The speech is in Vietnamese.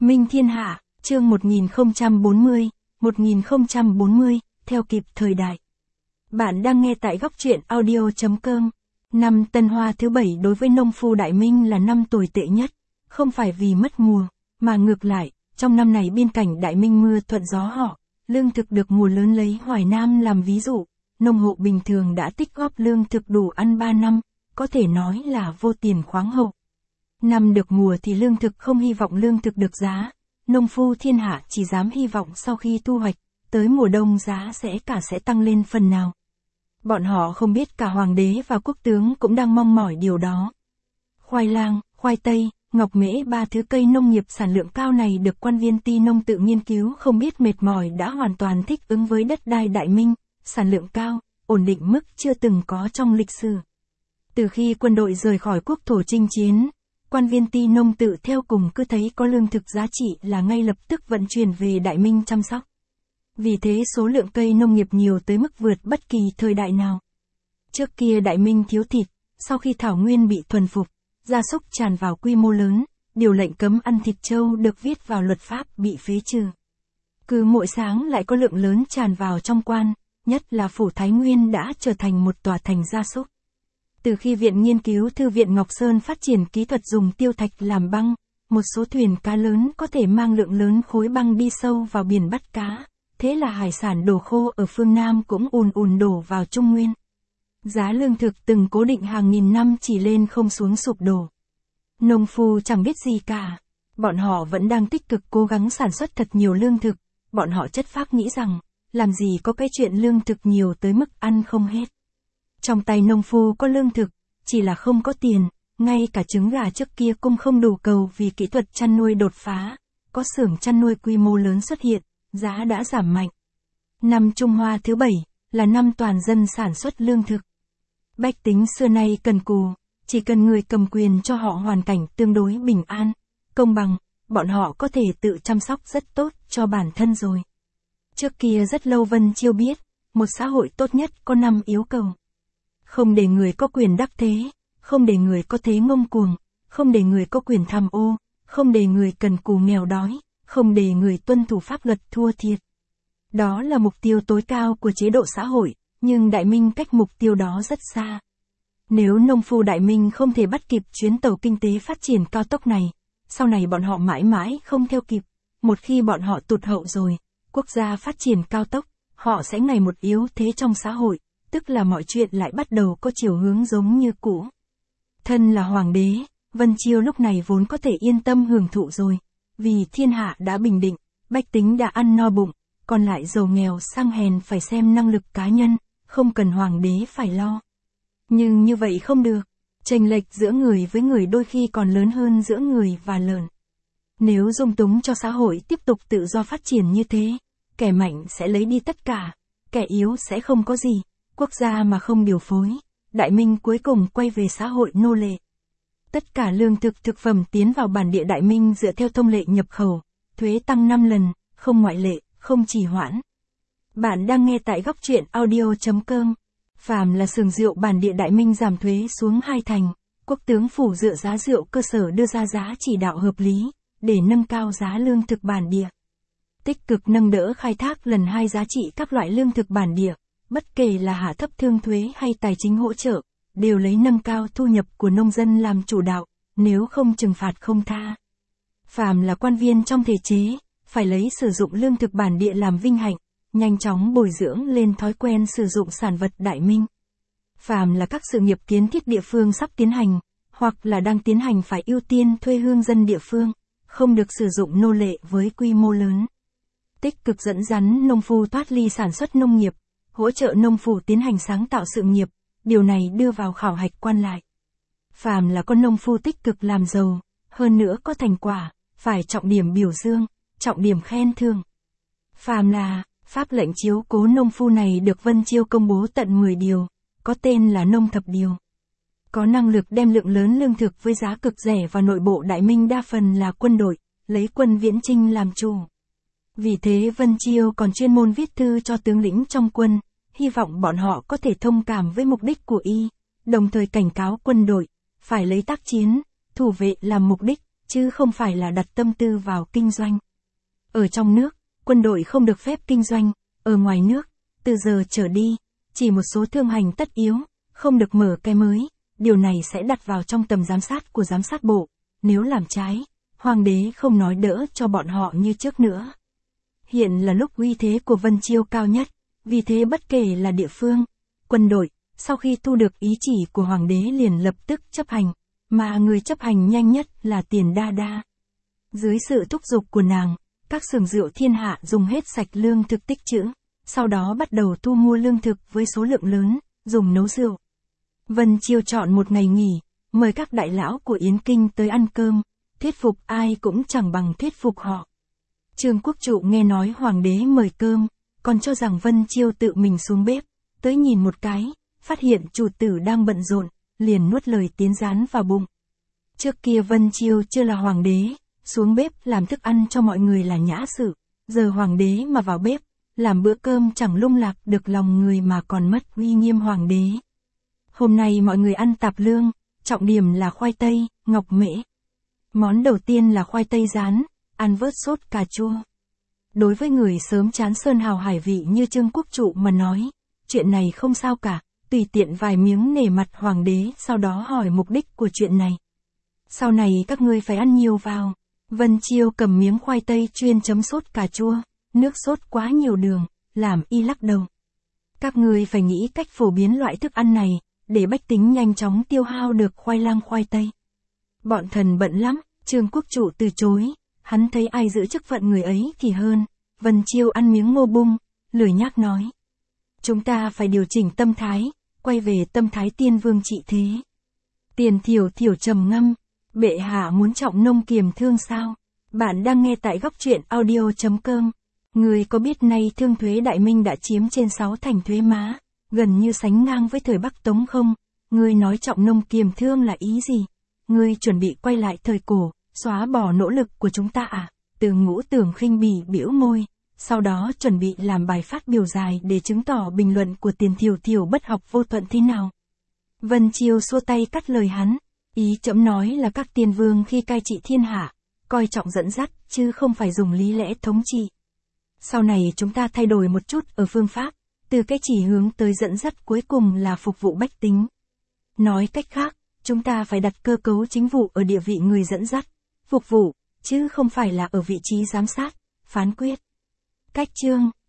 Minh Thiên Hạ, chương 1040, theo kịp thời đại. Bạn đang nghe tại góc truyện audio.com. Năm Tân Hoa thứ 7 đối với nông phu Đại Minh là năm tồi tệ nhất, không phải vì mất mùa, mà ngược lại, trong năm này biên cảnh Đại Minh mưa thuận gió họ, lương thực được mùa lớn lấy Hoài Nam làm ví dụ, nông hộ bình thường đã tích góp lương thực đủ ăn 3 năm, có thể nói là vô tiền khoáng hậu. Năm được mùa thì lương thực không hy vọng lương thực được giá, nông phu thiên hạ chỉ dám hy vọng sau khi thu hoạch, tới mùa đông giá sẽ tăng lên phần nào. Bọn họ không biết cả hoàng đế và quốc tướng cũng đang mong mỏi điều đó. Khoai lang, khoai tây, ngọc mễ, ba thứ cây nông nghiệp sản lượng cao này được quan viên ty nông tự nghiên cứu không biết mệt mỏi đã hoàn toàn thích ứng với đất đai Đại Minh, sản lượng cao, ổn định mức chưa từng có trong lịch sử. Từ khi quân đội rời khỏi quốc thổ chinh chiến, quan viên ty nông tự theo cùng cứ thấy có lương thực giá trị là ngay lập tức vận chuyển về Đại Minh chăm sóc. Vì thế số lượng cây nông nghiệp nhiều tới mức vượt bất kỳ thời đại nào. Trước kia Đại Minh thiếu thịt, sau khi thảo nguyên bị thuần phục, gia súc tràn vào quy mô lớn, điều lệnh cấm ăn thịt trâu được viết vào luật pháp bị phế trừ. Cứ mỗi sáng lại có lượng lớn tràn vào trong quan, nhất là phủ Thái Nguyên đã trở thành một tòa thành gia súc. Từ khi Viện Nghiên cứu Thư viện Ngọc Sơn phát triển kỹ thuật dùng tiêu thạch làm băng, một số thuyền cá lớn có thể mang lượng lớn khối băng đi sâu vào biển bắt cá, thế là hải sản đồ khô ở phương Nam cũng ùn ùn đổ vào Trung Nguyên. Giá lương thực từng cố định hàng nghìn năm chỉ lên không xuống sụp đổ. Nông phu chẳng biết gì cả, bọn họ vẫn đang tích cực cố gắng sản xuất thật nhiều lương thực, bọn họ chất phác nghĩ rằng, làm gì có cái chuyện lương thực nhiều tới mức ăn không hết. Trong tay nông phu có lương thực, chỉ là không có tiền, ngay cả trứng gà trước kia cũng không đủ cầu vì kỹ thuật chăn nuôi đột phá, có xưởng chăn nuôi quy mô lớn xuất hiện, giá đã giảm mạnh. Năm Trung Hoa thứ 7, là năm toàn dân sản xuất lương thực. Bách tính xưa nay cần cù, chỉ cần người cầm quyền cho họ hoàn cảnh tương đối bình an, công bằng, bọn họ có thể tự chăm sóc rất tốt cho bản thân rồi. Trước kia rất lâu Vân Chiêu biết, một xã hội tốt nhất có 5 yêu cầu. Không để người có quyền đắc thế, không để người có thế ngông cuồng, không để người có quyền tham ô, không để người cần cù nghèo đói, không để người tuân thủ pháp luật thua thiệt. Đó là mục tiêu tối cao của chế độ xã hội, nhưng Đại Minh cách mục tiêu đó rất xa. Nếu nông phu Đại Minh không thể bắt kịp chuyến tàu kinh tế phát triển cao tốc này, sau này bọn họ mãi mãi không theo kịp. Một khi bọn họ tụt hậu rồi, quốc gia phát triển cao tốc, họ sẽ ngày một yếu thế trong xã hội, tức là mọi chuyện lại bắt đầu có chiều hướng giống như cũ. Thân là hoàng đế, Vân Chiêu lúc này vốn có thể yên tâm hưởng thụ rồi, vì thiên hạ đã bình định, bách tính đã ăn no bụng, còn lại giàu nghèo sang hèn phải xem năng lực cá nhân, không cần hoàng đế phải lo. Nhưng như vậy không được, chênh lệch giữa người với người đôi khi còn lớn hơn giữa người và lợn. Nếu dung túng cho xã hội tiếp tục tự do phát triển như thế, kẻ mạnh sẽ lấy đi tất cả, kẻ yếu sẽ không có gì, quốc gia mà không điều phối, Đại Minh cuối cùng quay về xã hội nô lệ. Tất cả lương thực thực phẩm tiến vào bản địa Đại Minh dựa theo thông lệ nhập khẩu, thuế tăng 5 lần, không ngoại lệ, không trì hoãn. Bạn đang nghe tại góc truyện audio.com. Phàm là xưởng rượu bản địa Đại Minh giảm thuế xuống 2 thành, quốc tướng phủ dựa giá rượu cơ sở đưa ra giá chỉ đạo hợp lý, để nâng cao giá lương thực bản địa. Tích cực nâng đỡ khai thác lần 2 giá trị các loại lương thực bản địa, bất kể là hạ thấp thương thuế hay tài chính hỗ trợ, đều lấy nâng cao thu nhập của nông dân làm chủ đạo, nếu không trừng phạt không tha. Phàm là quan viên trong thể chế, phải lấy sử dụng lương thực bản địa làm vinh hạnh, nhanh chóng bồi dưỡng lên thói quen sử dụng sản vật Đại Minh. Phàm là các sự nghiệp kiến thiết địa phương sắp tiến hành, hoặc là đang tiến hành phải ưu tiên thuê hương dân địa phương, không được sử dụng nô lệ với quy mô lớn. Tích cực dẫn dắt nông phu thoát ly sản xuất nông nghiệp, hỗ trợ nông phu tiến hành sáng tạo sự nghiệp, điều này đưa vào khảo hạch quan lại. Phàm là con nông phu tích cực làm giàu, hơn nữa có thành quả, phải trọng điểm biểu dương, trọng điểm khen thưởng. Phàm là, pháp lệnh chiếu cố nông phu này được Vân Chiêu công bố tận 10 điều, có tên là Nông Thập Điều. Có năng lực đem lượng lớn lương thực với giá cực rẻ vào nội bộ Đại Minh đa phần là quân đội, lấy quân Viễn Chinh làm chủ. Vì thế Vân Chiêu còn chuyên môn viết thư cho tướng lĩnh trong quân, hy vọng bọn họ có thể thông cảm với mục đích của y, đồng thời cảnh cáo quân đội, phải lấy tác chiến, thủ vệ làm mục đích, chứ không phải là đặt tâm tư vào kinh doanh. Ở trong nước, quân đội không được phép kinh doanh, ở ngoài nước, từ giờ trở đi, chỉ một số thương hành tất yếu, không được mở cái mới, điều này sẽ đặt vào trong tầm giám sát của giám sát bộ, nếu làm trái, hoàng đế không nói đỡ cho bọn họ như trước nữa. Hiện là lúc uy thế của Vân Chiêu cao nhất, vì thế bất kể là địa phương, quân đội, sau khi thu được ý chỉ của hoàng đế liền lập tức chấp hành, mà người chấp hành nhanh nhất là Tiền Đa Đa. Dưới sự thúc giục của nàng, các xưởng rượu thiên hạ dùng hết sạch lương thực tích trữ, sau đó bắt đầu thu mua lương thực với số lượng lớn, dùng nấu rượu. Vân Chiêu chọn một ngày nghỉ, mời các đại lão của Yến Kinh tới ăn cơm, thuyết phục ai cũng chẳng bằng thuyết phục họ. Trương Quốc Trụ nghe nói hoàng đế mời cơm, còn cho rằng Vân Chiêu tự mình xuống bếp, tới nhìn một cái, phát hiện chủ tử đang bận rộn, liền nuốt lời tiến rán vào bụng. Trước kia Vân Chiêu chưa là hoàng đế, xuống bếp làm thức ăn cho mọi người là nhã sự, giờ hoàng đế mà vào bếp, làm bữa cơm chẳng lung lạc được lòng người mà còn mất uy nghiêm hoàng đế. Hôm nay mọi người ăn tạp lương, trọng điểm là khoai tây, ngọc mễ. Món đầu tiên là khoai tây rán, ăn vớt sốt cà chua. Đối với người sớm chán sơn hào hải vị như Trương Quốc Trụ mà nói, chuyện này không sao cả, tùy tiện vài miếng nể mặt hoàng đế, sau đó hỏi mục đích của chuyện này. Sau này các ngươi phải ăn nhiều vào. Vân Chiêu cầm miếng khoai tây chuyên chấm sốt cà chua, nước sốt quá nhiều đường, làm y lắc đầu. Các ngươi phải nghĩ cách phổ biến loại thức ăn này, để bách tính nhanh chóng tiêu hao được khoai lang khoai tây. Bọn thần bận lắm, Trương Quốc Trụ từ chối, hắn thấy ai giữ chức phận người ấy thì hơn. Vân Chiêu ăn miếng ngô bung, lười nhác nói. Chúng ta phải điều chỉnh tâm thái, quay về tâm thái tiên vương trị thế. Tiền Thiểu Thiểu trầm ngâm, bệ hạ muốn trọng nông kiềm thương sao? Bạn đang nghe tại góc truyện audio.com. Người có biết nay thương thuế Đại Minh đã chiếm trên 6 thành thuế má, gần như sánh ngang với thời Bắc Tống không? Ngươi nói trọng nông kiềm thương là ý gì? Ngươi chuẩn bị quay lại thời cổ, xóa bỏ nỗ lực của chúng ta à? Từ Ngũ Tưởng khinh bỉ bĩu môi, sau đó chuẩn bị làm bài phát biểu dài để chứng tỏ bình luận của Tiền Thiểu Thiểu bất học vô thuận thế nào. Vân Chiêu xua tay cắt lời hắn, ý trẫm nói là các tiên vương khi cai trị thiên hạ, coi trọng dẫn dắt, chứ không phải dùng lý lẽ thống trị. Sau này chúng ta thay đổi một chút ở phương pháp, từ cái chỉ hướng tới dẫn dắt cuối cùng là phục vụ bách tính. Nói cách khác, chúng ta phải đặt cơ cấu chính vụ ở địa vị người dẫn dắt, phục vụ, chứ không phải là ở vị trí giám sát, phán quyết. Cách chương